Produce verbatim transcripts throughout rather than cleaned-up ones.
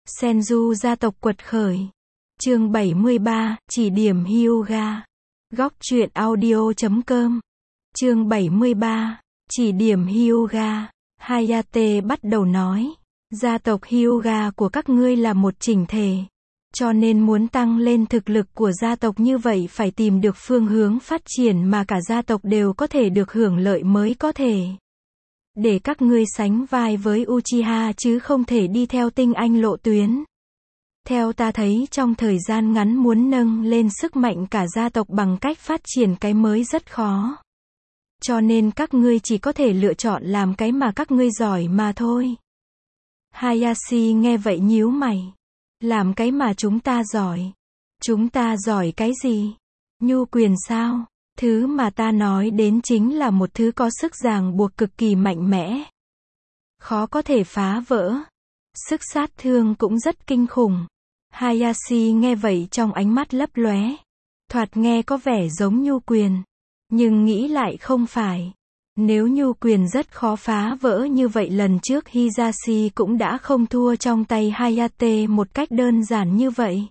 Senju gia tộc quật khởi. Chương bảy mươi ba, chỉ điểm Hyuga. Góc truyện audio chấm com. Chương bảy mươi ba, chỉ điểm Hyuga. Hayate bắt đầu nói, gia tộc Hyuga của các ngươi là một chỉnh thể. Cho nên muốn tăng lên thực lực của gia tộc như vậy phải tìm được phương hướng phát triển mà cả gia tộc đều có thể được hưởng lợi mới có thể. Để các ngươi sánh vai với Uchiha chứ không thể đi theo tinh anh lộ tuyến. Theo ta thấy trong thời gian ngắn muốn nâng lên sức mạnh cả gia tộc bằng cách phát triển cái mới rất khó. Cho nên các ngươi chỉ có thể lựa chọn làm cái mà các ngươi giỏi mà thôi. Hayashi nghe vậy nhíu mày. Làm cái mà chúng ta giỏi. Chúng ta giỏi cái gì? Nhu quyền sao? Thứ mà ta nói đến chính là một thứ có sức ràng buộc cực kỳ mạnh mẽ. Khó có thể phá vỡ. Sức sát thương cũng rất kinh khủng. Hayashi nghe vậy trong ánh mắt lấp lóe. Thoạt nghe có vẻ giống nhu quyền. Nhưng nghĩ lại không phải. Nếu nhu quyền rất khó phá vỡ như vậy lần trước Hisashi cũng đã không thua trong tay Hayate một cách đơn giản như vậy.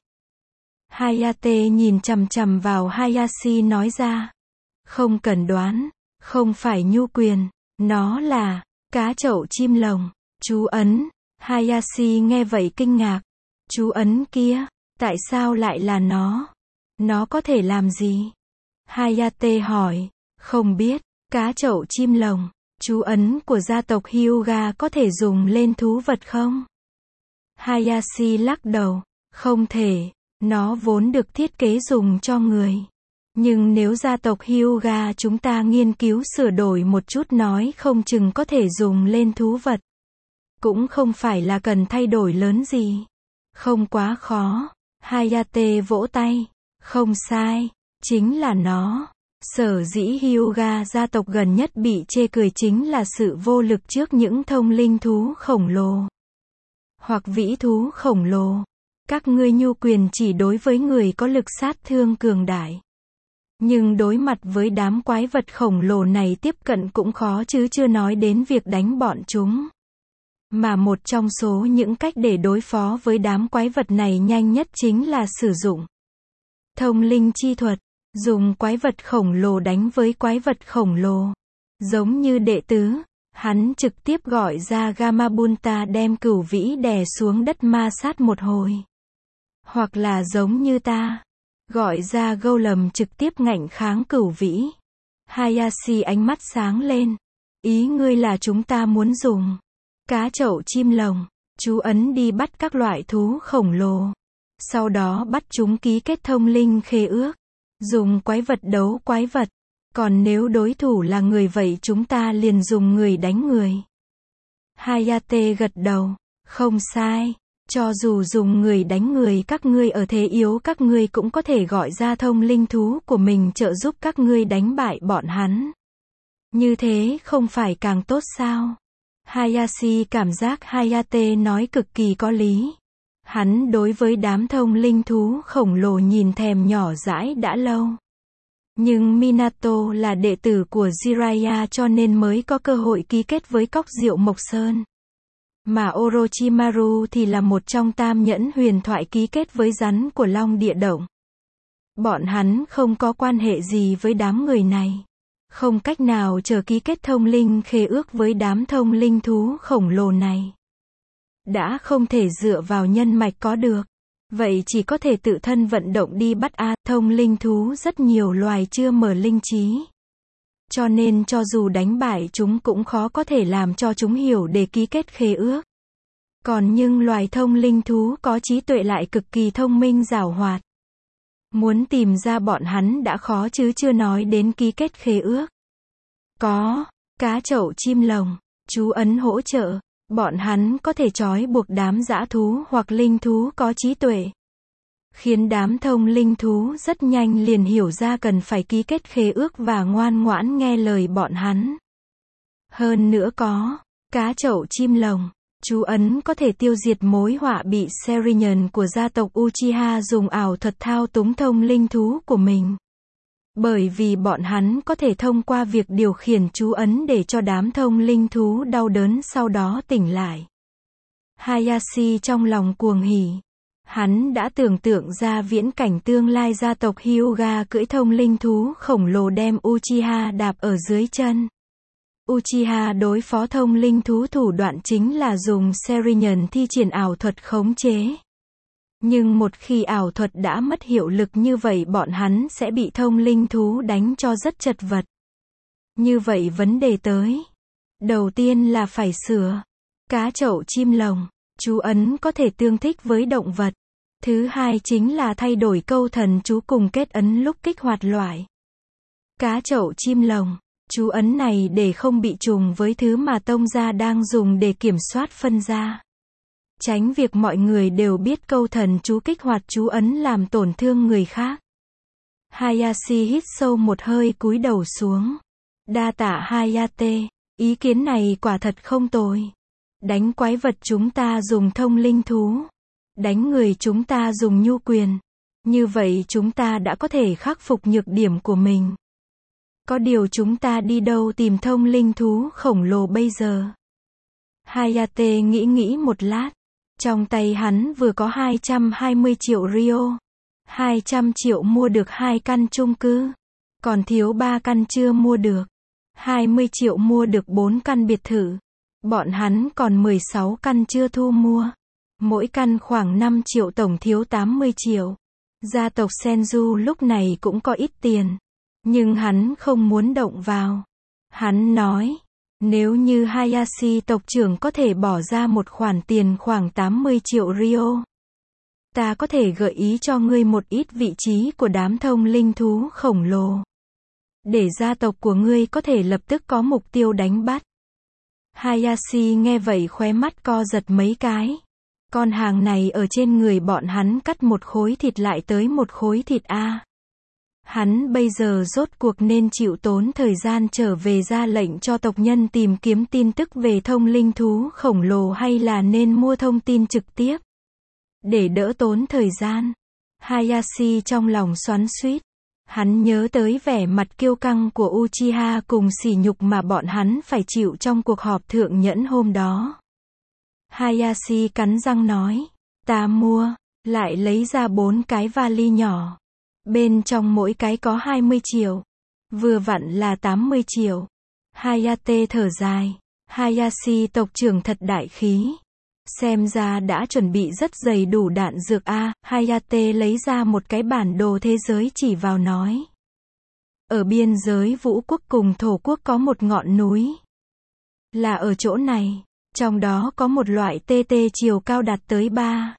Hayate nhìn chằm chằm vào Hayashi nói ra. Không cần đoán, không phải nhu quyền, nó là cá chậu chim lồng, chú ấn. Hayashi nghe vậy kinh ngạc. Chú ấn kia, tại sao lại là nó? Nó có thể làm gì? Hayate hỏi. Không biết, cá chậu chim lồng, chú ấn của gia tộc Hyuga có thể dùng lên thú vật không? Hayashi lắc đầu. Không thể, nó vốn được thiết kế dùng cho người. Nhưng nếu gia tộc Hyuga chúng ta nghiên cứu sửa đổi một chút nói không chừng có thể dùng lên thú vật. Cũng không phải là cần thay đổi lớn gì. Không quá khó. Hayate vỗ tay. Không sai. Chính là nó. Sở dĩ Hyuga gia tộc gần nhất bị chê cười chính là sự vô lực trước những thông linh thú khổng lồ. Hoặc vĩ thú khổng lồ. Các ngươi nhu quyền chỉ đối với người có lực sát thương cường đại. Nhưng đối mặt với đám quái vật khổng lồ này tiếp cận cũng khó chứ chưa nói đến việc đánh bọn chúng. Mà một trong số những cách để đối phó với đám quái vật này nhanh nhất chính là sử dụng thông linh chi thuật, dùng quái vật khổng lồ đánh với quái vật khổng lồ. Giống như đệ tứ, hắn trực tiếp gọi ra Gamabunta đem cửu vĩ đè xuống đất ma sát một hồi. Hoặc là giống như ta, gọi ra Golem trực tiếp ngạnh kháng cửu vĩ. Hayashi ánh mắt sáng lên. Ý ngươi là chúng ta muốn dùng cá chậu chim lồng, chú ấn đi bắt các loại thú khổng lồ. Sau đó bắt chúng ký kết thông linh khế ước. Dùng quái vật đấu quái vật. Còn nếu đối thủ là người vậy chúng ta liền dùng người đánh người. Hayate gật đầu. Không sai. Cho dù dùng người đánh người các ngươi ở thế yếu các ngươi cũng có thể gọi ra thông linh thú của mình trợ giúp các ngươi đánh bại bọn hắn. Như thế không phải càng tốt sao? Hayashi cảm giác Hayate nói cực kỳ có lý. Hắn đối với đám thông linh thú khổng lồ nhìn thèm nhỏ dãi đã lâu. Nhưng Minato là đệ tử của Jiraiya cho nên mới có cơ hội ký kết với cóc rượu Mộc Sơn. Mà Orochimaru thì là một trong tam nhẫn huyền thoại ký kết với rắn của Long Địa Động. Bọn hắn không có quan hệ gì với đám người này. Không cách nào chờ ký kết thông linh khế ước với đám thông linh thú khổng lồ này. Đã không thể dựa vào nhân mạch có được. Vậy chỉ có thể tự thân vận động đi bắt A. Thông linh thú rất nhiều loài chưa mở linh trí. Cho nên cho dù đánh bại chúng cũng khó có thể làm cho chúng hiểu để ký kết khế ước. Còn nhưng loài thông linh thú có trí tuệ lại cực kỳ thông minh giảo hoạt. Muốn tìm ra bọn hắn đã khó chứ chưa nói đến ký kết khế ước. Có cá chậu chim lồng, chú ấn hỗ trợ. Bọn hắn có thể trói buộc đám dã thú hoặc linh thú có trí tuệ. Khiến đám thông linh thú rất nhanh liền hiểu ra cần phải ký kết khế ước và ngoan ngoãn nghe lời bọn hắn. Hơn nữa có cá chậu chim lồng, chú ấn có thể tiêu diệt mối họa bị Sharingan của gia tộc Uchiha dùng ảo thuật thao túng thông linh thú của mình. Bởi vì bọn hắn có thể thông qua việc điều khiển chú ấn để cho đám thông linh thú đau đớn sau đó tỉnh lại. Hayashi trong lòng cuồng hỉ. Hắn đã tưởng tượng ra viễn cảnh tương lai gia tộc Hyuga cưỡi thông linh thú khổng lồ đem Uchiha đạp ở dưới chân. Uchiha đối phó thông linh thú thủ đoạn chính là dùng Sharingan thi triển ảo thuật khống chế. Nhưng một khi ảo thuật đã mất hiệu lực như vậy bọn hắn sẽ bị thông linh thú đánh cho rất chật vật. Như vậy vấn đề tới. Đầu tiên là phải sửa. Cá chậu chim lồng. Chú ấn có thể tương thích với động vật. Thứ hai chính là thay đổi câu thần chú cùng kết ấn lúc kích hoạt loại. Cá chậu chim lồng. Chú ấn này để không bị trùng với thứ mà tông gia đang dùng để kiểm soát phân gia. Tránh việc mọi người đều biết câu thần chú kích hoạt chú ấn làm tổn thương người khác. Hayashi hít sâu một hơi cúi đầu xuống. Đa tạ Hayate, ý kiến này quả thật không tồi. Đánh quái vật chúng ta dùng thông linh thú. Đánh người chúng ta dùng nhu quyền. Như vậy chúng ta đã có thể khắc phục nhược điểm của mình. Có điều chúng ta đi đâu tìm thông linh thú khổng lồ bây giờ? Hayate nghĩ nghĩ một lát. Trong tay hắn vừa có hai trăm hai mươi triệu Rio. hai trăm triệu mua được hai căn chung cư. Còn thiếu ba căn chưa mua được. hai mươi triệu mua được bốn căn biệt thự. Bọn hắn còn mười sáu căn chưa thu mua. Mỗi căn khoảng năm triệu tổng thiếu tám mươi triệu. Gia tộc Senju lúc này cũng có ít tiền. Nhưng hắn không muốn động vào. Hắn nói, nếu như Hayashi tộc trưởng có thể bỏ ra một khoản tiền khoảng tám mươi triệu Rio. Ta có thể gợi ý cho ngươi một ít vị trí của đám thông linh thú khổng lồ. Để gia tộc của ngươi có thể lập tức có mục tiêu đánh bắt. Hayashi nghe vậy khóe mắt co giật mấy cái. Con hàng này ở trên người bọn hắn cắt một khối thịt lại tới một khối thịt a. Hắn bây giờ rốt cuộc nên chịu tốn thời gian trở về ra lệnh cho tộc nhân tìm kiếm tin tức về thông linh thú khổng lồ hay là nên mua thông tin trực tiếp. Để đỡ tốn thời gian. Hayashi trong lòng xoắn xuýt. Hắn nhớ tới vẻ mặt kiêu căng của Uchiha cùng sỉ nhục mà bọn hắn phải chịu trong cuộc họp thượng nhẫn hôm đó. Hayashi cắn răng nói, ta mua, lại lấy ra bốn cái vali nhỏ. Bên trong mỗi cái có hai mươi triệu. Vừa vặn là tám mươi triệu. Hayate thở dài. Hayashi tộc trưởng thật đại khí. Xem ra đã chuẩn bị rất đầy đủ đạn dược a. Hayate lấy ra một cái bản đồ thế giới chỉ vào nói. Ở biên giới Vũ quốc cùng Thổ quốc có một ngọn núi. Là ở chỗ này. Trong đó có một loại tê tê chiều cao đạt tới ba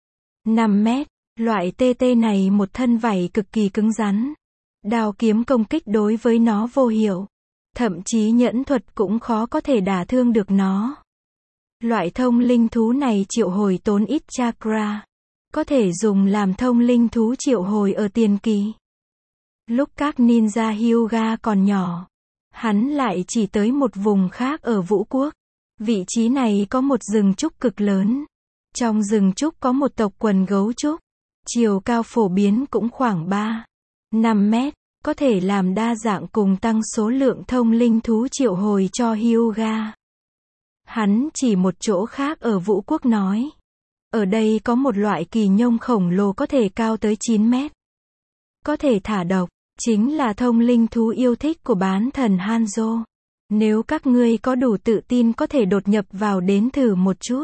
năm mét. Loại tê tê này một thân vảy cực kỳ cứng rắn. Đao kiếm công kích đối với nó vô hiệu. Thậm chí nhẫn thuật cũng khó có thể đả thương được nó. Loại thông linh thú này triệu hồi tốn ít chakra. Có thể dùng làm thông linh thú triệu hồi ở tiền kỳ. Lúc các ninja Hyuga còn nhỏ, hắn lại chỉ tới một vùng khác ở Vũ quốc. Vị trí này có một rừng trúc cực lớn. Trong rừng trúc có một tộc quần gấu trúc. Chiều cao phổ biến cũng khoảng ba năm mét. Có thể làm đa dạng cùng tăng số lượng thông linh thú triệu hồi cho Hyuga. Hắn chỉ một chỗ khác ở Vũ quốc nói. Ở đây có một loại kỳ nhông khổng lồ có thể cao tới chín mét. Có thể thả độc. Chính là thông linh thú yêu thích của bán thần Hanzo. Nếu các ngươi có đủ tự tin có thể đột nhập vào đến thử một chút.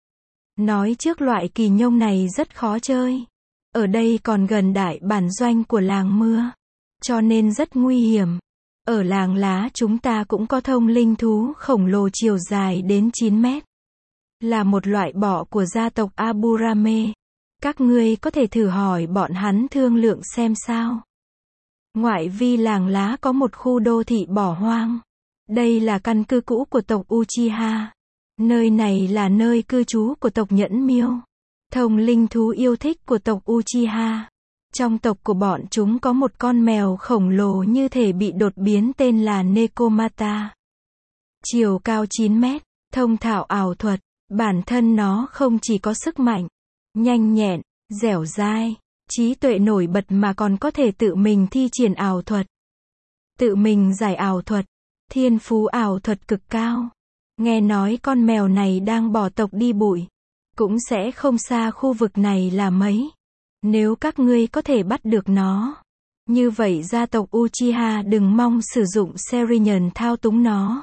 Nói trước loại kỳ nhông này rất khó chơi. Ở đây còn gần đại bản doanh của làng mưa. Cho nên rất nguy hiểm. Ở làng lá chúng ta cũng có thông linh thú khổng lồ chiều dài đến chín mét. Là một loại bọ của gia tộc Aburame. Các ngươi có thể thử hỏi bọn hắn thương lượng xem sao. Ngoại vi làng lá có một khu đô thị bỏ hoang. Đây là căn cứ cũ của tộc Uchiha. Nơi này là nơi cư trú của tộc Nhẫn Miêu. Thông linh thú yêu thích của tộc Uchiha. Trong tộc của bọn chúng có một con mèo khổng lồ như thể bị đột biến tên là Nekomata. Chiều cao chín mét, thông thạo ảo thuật. Bản thân nó không chỉ có sức mạnh, nhanh nhẹn, dẻo dai, trí tuệ nổi bật mà còn có thể tự mình thi triển ảo thuật. Tự mình giải ảo thuật. Thiên phú ảo thuật cực cao. Nghe nói con mèo này đang bỏ tộc đi bụi. cũng sẽ không xa khu vực này là mấy. Nếu các ngươi có thể bắt được nó, như vậy gia tộc Uchiha đừng mong sử dụng Sharingan thao túng nó.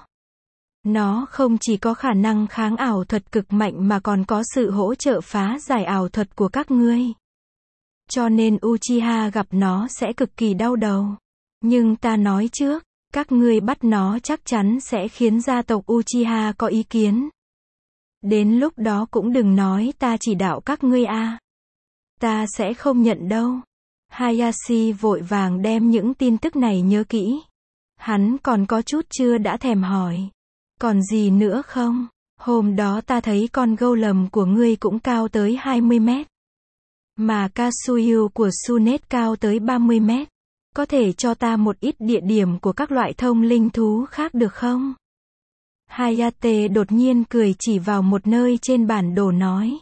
Nó không chỉ có khả năng kháng ảo thuật cực mạnh mà còn có sự hỗ trợ phá giải ảo thuật của các ngươi. Cho nên Uchiha gặp nó sẽ cực kỳ đau đầu. Nhưng ta nói trước, các ngươi bắt nó chắc chắn sẽ khiến gia tộc Uchiha có ý kiến. Đến lúc đó cũng đừng nói ta chỉ đạo các ngươi a. Ta sẽ không nhận đâu. Hayashi vội vàng đem những tin tức này nhớ kỹ. Hắn còn có chút chưa đã thèm hỏi. Còn gì nữa không? Hôm đó ta thấy con golem của ngươi cũng cao tới hai mươi mét. Mà Kasuyu của Sunet cao tới ba mươi mét. Có thể cho ta một ít địa điểm của các loại thông linh thú khác được không? Hayate đột nhiên cười chỉ vào một nơi trên bản đồ nói.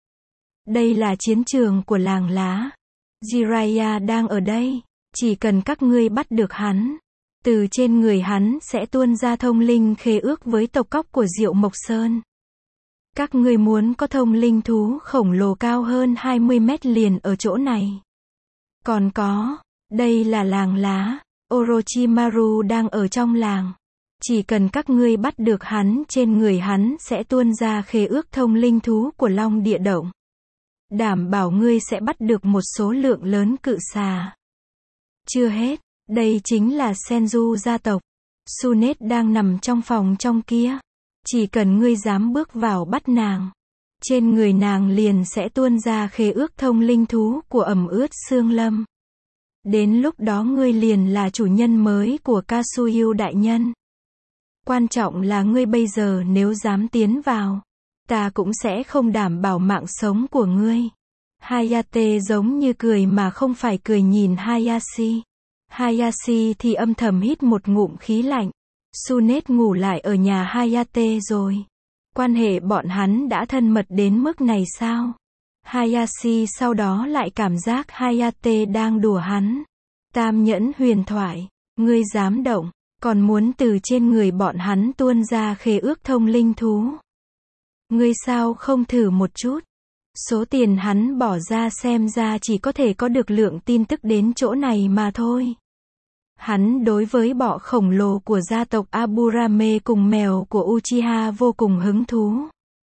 Đây là chiến trường của làng lá. Jiraiya đang ở đây. Chỉ cần các ngươi bắt được hắn, từ trên người hắn sẽ tuôn ra thông linh khế ước với tộc cóc của Diệu Mộc Sơn. Các ngươi muốn có thông linh thú khổng lồ cao hơn hai mươi mét liền ở chỗ này. Còn có, đây là làng lá. Orochimaru đang ở trong làng. Chỉ cần các ngươi bắt được hắn, trên người hắn sẽ tuôn ra khế ước thông linh thú của Long Địa Động. Đảm bảo ngươi sẽ bắt được một số lượng lớn cự xà. Chưa hết, đây chính là Senju gia tộc. Sunet đang nằm trong phòng trong kia. Chỉ cần ngươi dám bước vào bắt nàng, trên người nàng liền sẽ tuôn ra khế ước thông linh thú của ẩm ướt xương lâm. Đến lúc đó ngươi liền là chủ nhân mới của Kasuyu đại nhân. Quan trọng là ngươi bây giờ nếu dám tiến vào, ta cũng sẽ không đảm bảo mạng sống của ngươi. Hayate giống như cười mà không phải cười nhìn Hayashi. Hayashi thì âm thầm hít một ngụm khí lạnh. Sunet ngủ lại ở nhà Hayate rồi. Quan hệ bọn hắn đã thân mật đến mức này sao? Hayashi sau đó lại cảm giác Hayate đang đùa hắn. Tam nhẫn huyền thoại. Ngươi dám động, còn muốn từ trên người bọn hắn tuôn ra khế ước thông linh thú. Ngươi sao không thử một chút? Số tiền hắn bỏ ra xem ra chỉ có thể có được lượng tin tức đến chỗ này mà thôi. Hắn đối với bọ khổng lồ của gia tộc Aburame cùng mèo của Uchiha vô cùng hứng thú.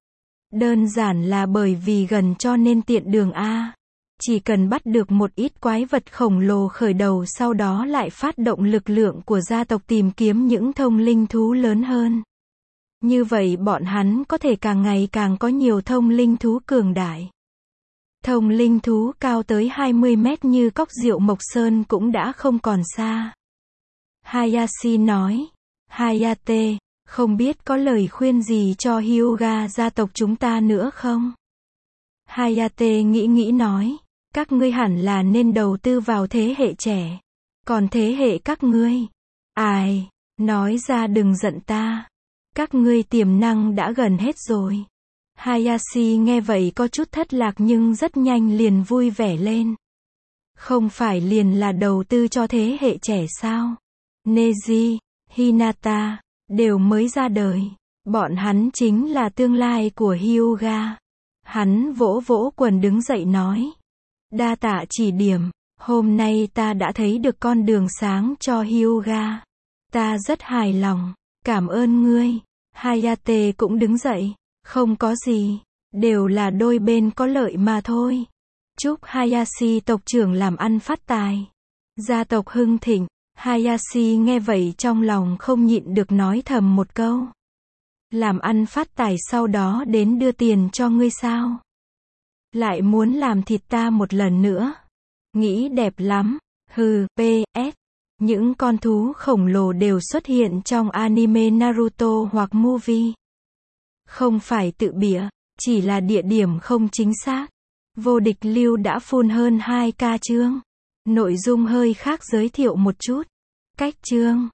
Đơn giản là bởi vì gần cho nên tiện đường a. Chỉ cần bắt được một ít quái vật khổng lồ khởi đầu, sau đó lại phát động lực lượng của gia tộc tìm kiếm những thông linh thú lớn hơn. Như vậy bọn hắn có thể càng ngày càng có nhiều thông linh thú cường đại. Thông linh thú cao tới hai mươi mét như cóc Diệu Mộc Sơn cũng đã không còn xa. Hayashi nói. Hayate, không biết có lời khuyên gì cho Hyuga gia tộc chúng ta nữa không? Hayate nghĩ nghĩ nói. Các ngươi hẳn là nên đầu tư vào thế hệ trẻ. Còn thế hệ các ngươi? Ai? Nói ra đừng giận ta. Các ngươi tiềm năng đã gần hết rồi. Hayashi nghe vậy có chút thất lạc nhưng rất nhanh liền vui vẻ lên. Không phải liền là đầu tư cho thế hệ trẻ sao? Neji, Hinata, đều mới ra đời. Bọn hắn chính là tương lai của Hyuga. Hắn vỗ vỗ quần đứng dậy nói. Đa tạ chỉ điểm, hôm nay ta đã thấy được con đường sáng cho Hyuga. Ta rất hài lòng, cảm ơn ngươi. Hayate cũng đứng dậy. Không có gì, đều là đôi bên có lợi mà thôi. Chúc Hayashi tộc trưởng làm ăn phát tài. Gia tộc hưng thịnh. Hayashi nghe vậy trong lòng không nhịn được nói thầm một câu. Làm ăn phát tài sau đó đến đưa tiền cho ngươi sao? Lại muốn làm thịt ta một lần nữa. Nghĩ đẹp lắm. Hừ, pê ét. Những con thú khổng lồ đều xuất hiện trong anime Naruto hoặc movie. Không phải tự bịa, chỉ là địa điểm không chính xác. Vô địch lưu đã phun hơn hai ca chương. Nội dung hơi khác, giới thiệu một chút. Cách chương.